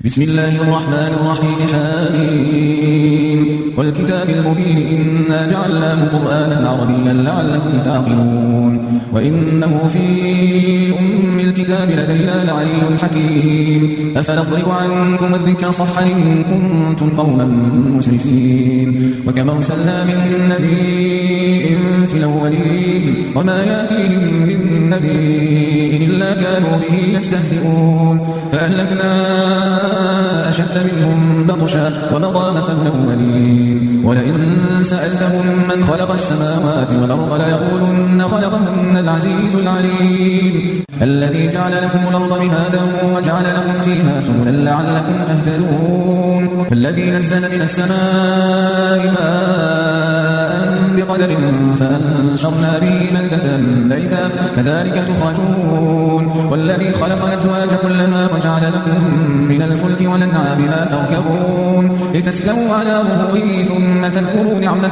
بسم الله الرحمن الرحيم حميم والكتاب المبين إنا جعلناه قرآنا عربيا لعلكم تعقلون وإنه في أم الكتاب لدينا لعلي حكيم أفنضرب عنكم الذكر صفحا إن كنتم قوما مسرفين وكما أرسلنا من نبي في الأولين وما يأتيهم من نبي إلا كانوا به يستهزئون فأهلكنا أشد منهم بطشا ومضى مثل الأولين ولئن سألتهم من خلق السماوات والأرض ليقولن خلقهن العزيز العليم الذي جعل لكم الأرض مهادا وجعل لكم فيها سبلا لعلكم تهتدون الذي نزل من السماء ماء بقدر فأنشرنا به بلدة ميتا كذلك تخرجون والذي خلق الأزواج كلها وجعل لكم من الفلك والأنعام ما تركبون لتستووا على ظهوره ثم تذكروا نعمة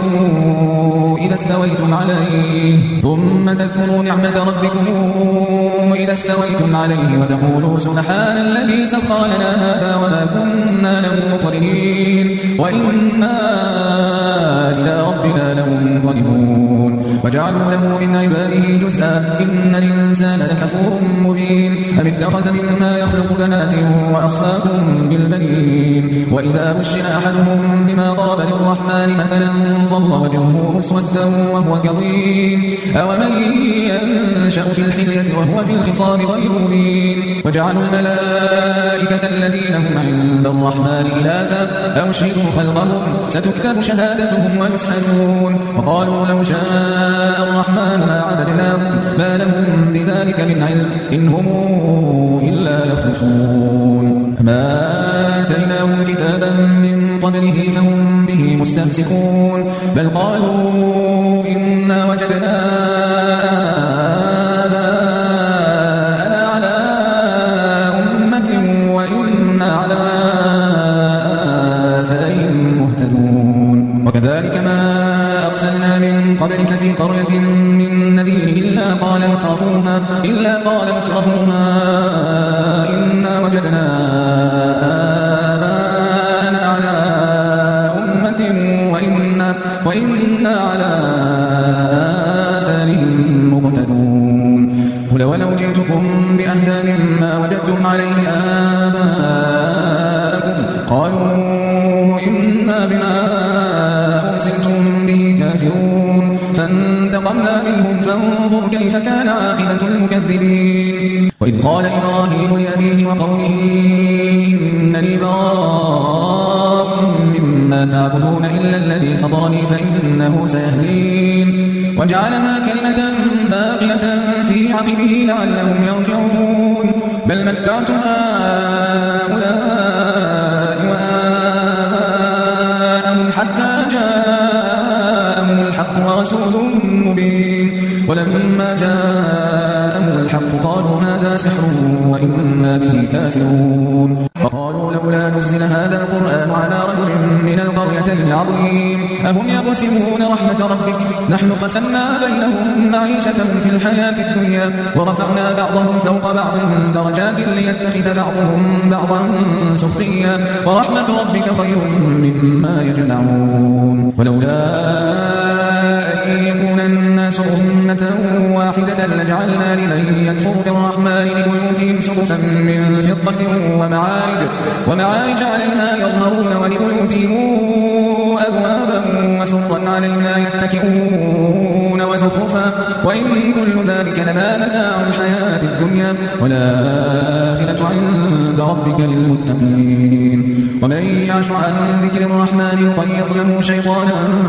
ربكم إذا استويتم عليه وتقولوا سبحان الذي سخر لنا هذا وما كنا له مقرنين وإنا إلى ربنا لمنقلبون وجعلوا له من عباده جزءا إن الإنسان لكفور مبين أم اتخذ مما يخلق بنات وأصفاكم بالبنين وإذا بشر أحدهم بما ضرب للرحمن مثلا ظل وجهه مسودا وهو كظيم أومن ينشأ في الحلية وهو في الخصام غير مبين وجعلوا الملائكة الذين هم عند الرحمن إناثا أو شركوا خلقهم ستكتب شهادتهم ويسألون وقالوا لو شاء الرحمن ما عبدناهم ما لهم بذلك من علم إن هم إلا يخرصون ما آتيناهم كتابا من قبله فهم به مستمسكون بل قالوا إنا وجدنا آباءنا على أمة وإنا على آثارهم مهتدون وكذلك ما أرسلنا من قبلك في قرية من نذير إلا قال مترفوها إنا وجدنا آباءنا على أمة وإنا على آثارهم مقتدون قل ولو جئتكم بأهدى مما وجدتم عليه آباءكم قالوا إنا بما أرسلتم به كافرون فانتقمنا منهم فانظر كيف كان عاقبة المكذبين وإذ قال إبراهيم لأبيه وقومه إنني براء مما تعبدون إلا الذي فطرني فإنه سيهدين وجعلها كلمة باقية في عقبه لعلهم يرجعون بل متعت هؤلاء وآباءهم حتى جاءهم الحق ورسول مبين ولما جاءهم الحق قالوا هذا سحر وإنا به كافرون وقالوا لولا نزل هذا القرآن على رجل من القريتين عظيم أهم يقسمون رحمة ربك نحن قسمنا بينهم معيشتهم في الحياة الدنيا ورفعنا بعضهم فوق بعض درجات ليتخذ بعضهم بعضا سخريا ورحمة ربك خير مما يجمعون ولولا أن يكون الناس أمة واحدة لجعلنا لمن يكفر بالرحمن لبيوتهم سقفا من فضة ومعارج عليها يظهرون ولبيوتهم أبوابا وسرا عليها يتكئون وزخرفا وإن كل ذلك لما متاع الحياة الدنيا والآخرة عند ربك للمتقين ومن يعش عن ذكر الرحمن يقيض له شيطانا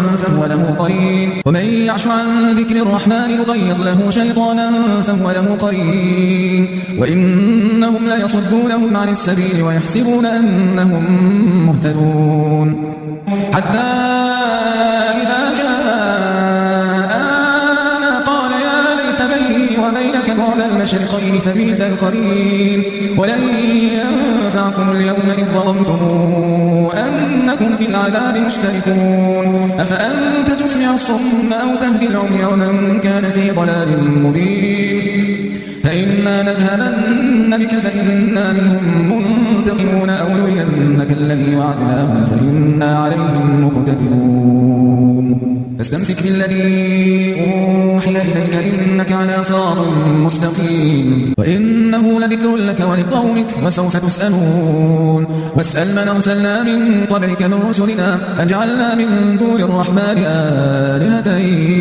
فهو له قرين وإنهم ليصدونهم عن السبيل ويحسبون أنهم مهتدون حتى إذا جاءنا قال يا ليت بيني وبينك بعد المشرقين فبئس القرين ولن ينفعكم اليوم إذ ظلمتم أنكم في العذاب مشتركون أفأنت تسمع الصم أو تهدي العمي ومن كان في ضلال مبين فإما نذهبن بك فإنا منهم منتقمون أو نرينك الذي وعدناهم فإنا عليهم مقتدرون فاستمسك بالذي أوحي إليك إنك على صراط مستقيم وإنه لذكر لك ولقومك وسوف تسألون واسأل من أرسلنا من قبلك من رسلنا أجعلنا من دون الرحمن آلهة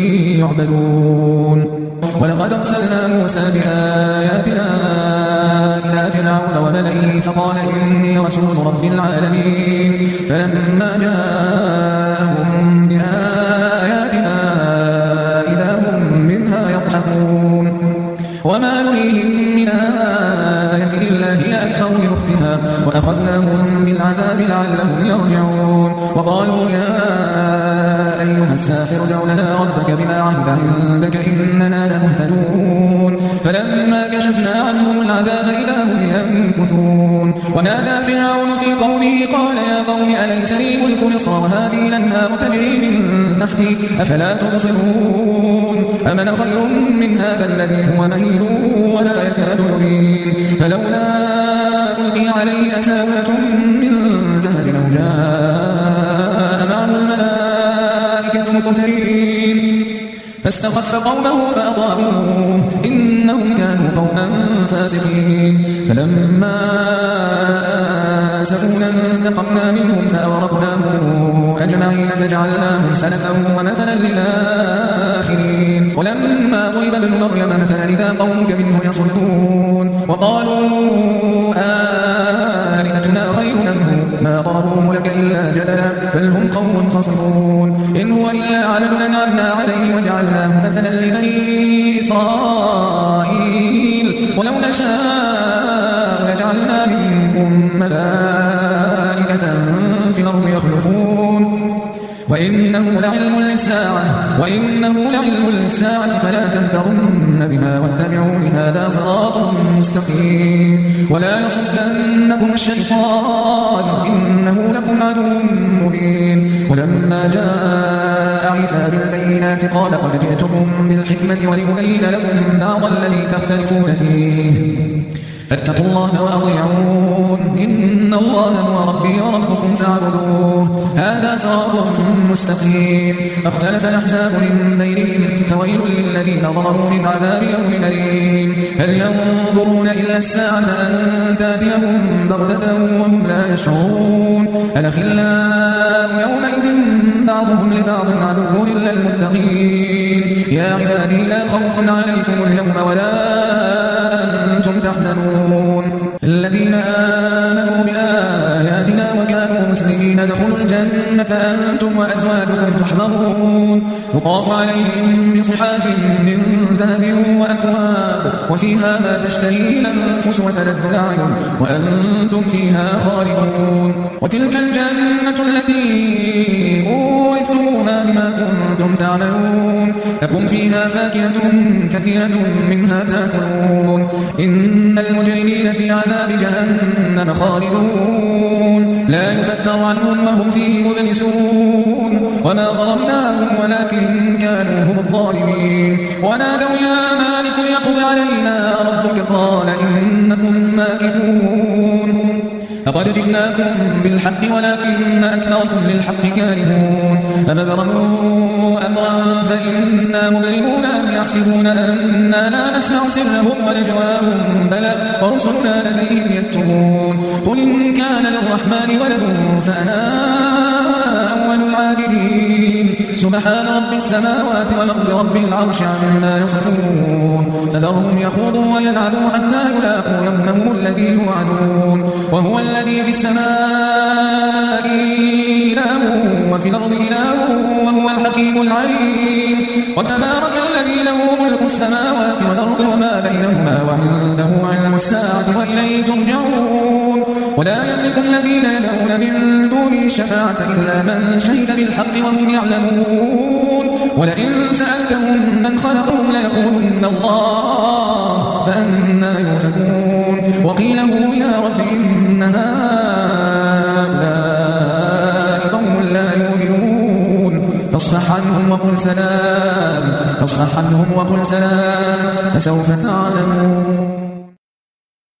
يعبدون ولقد أرسلنا موسى بآياتنا إلى فرعون وملئه فقال إني رسول رب العالمين فلما جاءهم بآياتنا إذا هم منها يضحكون وما نريهم من آية إلا هي أكثر من أختها وأخذناهم بالعذاب لعلهم يرجعون وقالوا يا أيها الساحر ادع لنا ربك بما عهد عندك إننا لمهتدون فلما كشفنا عنهم العذاب إذا هم ينكثون ونادى فرعون في قومه قال يا قوم أليس لي ملك مصر وهذه الأنهار تجري من تحتي أفلا تبصرون أمن خير من هذا الذي هو مهين ولا يكاد يبين فلولا ألقي عليه أساورة من ذهب أو جاء معه الملائكة مقترنين فاستخف قومه فأطاعوه إنهم كانوا قوما فاسقين فلما آسفونا انتقمنا منهم فأغرقناهم أجمعين فجعلناهم سلفا ومثلا للآخرين ولما ضرب ابن مريم مثلا إذا قومك منه يصدون وقالوا آلهتنا خير منه ما ضربوه لك إلا جدلا بل هم قوم خصمون إن هو إلا عبد أنعمنا عليه وجعلناه مثلا لبني إسرائيل ولو نشاء لجعلنا منكم ملائكة في الأرض يخلفون وإنه لعلم للساعة فلا تمترن بها واتبعون هذا صراط مستقيم ولا يصدنكم الشيطان إنه لكم عدو مبين ولما جاء عيسى بالبينات قال قد جئتكم بالحكمة ولأبين لكم بعض الذي تختلفون فيه فاتقوا الله وأطيعون إن الله هو ربي وربكم فاعبدوه هذا صراط مستقيم فاختلف الأحزاب من بينهم فويل للذين ظلموا من عذاب يوم أليم هل ينظرون إلا الساعة أن تأتيهم بغتة وهم لا يشعرون الأخلاء يومئذ بعضهم لبعض عدو إلا المتقين يا عبادي لا خوف عليكم اليوم ولا أنتم تحزنون الذين آمنوا بآياتنا وكانوا مسلمين ادخلوا الجنة أنتم وأزواجكم تحبرون يطاف عليهم بصحاف من ذهب وأكواب وفيها ما تشتهي الأنفس وتلذ الأعين وأنتم فيها خالدون وتلك الجنة التي أورثتموها بما كنتم تعملون لكم فيها فاكهة كثيرة منها تأكلون إن المجرمين في عذاب جهنم خالدون لا يفتر عنهم وهم فيه مبلسون وما ظلمناهم ولكن كانوا هم الظالمين ونادوا يا مالك ليقض علينا ربك قال إنكم ماكثون لقد جئناكم بالحق ولكن أكثركم للحق كارهون أبرموا أمرا فإنا مبرمون أم يحسبون أننا لا نسمع سرهم ونجواهم بلى ورسلنا لديهم يكتبون قل إن كان للرحمن ولد فأنا أول العابدين سبحان رب السماوات والأرض رب العرش عما يصفون فذرهم يخوضوا ويلعبوا حتى يلاقوا يومهم الذي يوعدون وهو الذي في السماء إله وفي الأرض إله وهو الحكيم العليم وتبارك الذي له ملك السماوات والأرض وما بينهما وعنده علم الساعة وإليه ترجعون ولا يملك الذين يدعون من دونه الشفاعة إلا من شهد بالحق وهم يعلمون ولئن سألتهم من خلقهم ليقولن الله فأنى يؤفكون وقيله يا رب إن هؤلاء قوم لا يؤمنون فاصفح عنهم وقل سلام فسوف تعلمون.